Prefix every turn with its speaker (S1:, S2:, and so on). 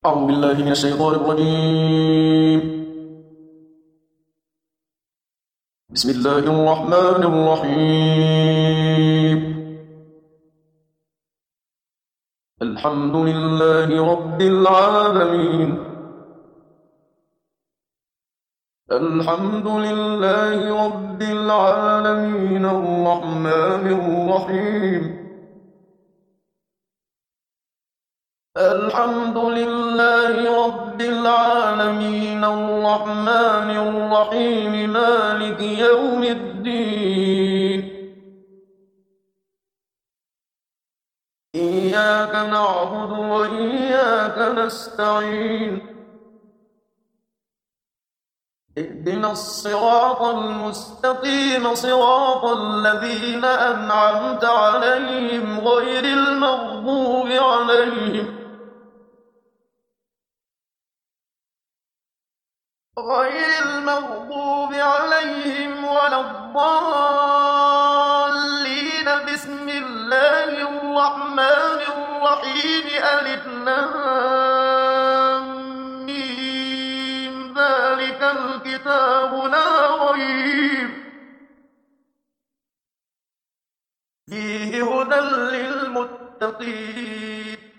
S1: أعوذ بالله من الشيطان الرجيم. بسم الله الرحمن الرحيم. الحمد لله رب العالمين. الحمد لله رب العالمين الرحمن الرحيم. الحمد لله رب العالمين الرحمن الرحيم مالك يوم الدين. إياك نعبد وإياك نستعين. اهدنا الصراط المستقيم صراط الذين أنعمت عليهم غير المغضوب عليهم ولا الضالين. بسم الله الرحمن الرحيم. ألف لام ميم. ذلك الكتاب لا ريب فيه هدى للمتقين.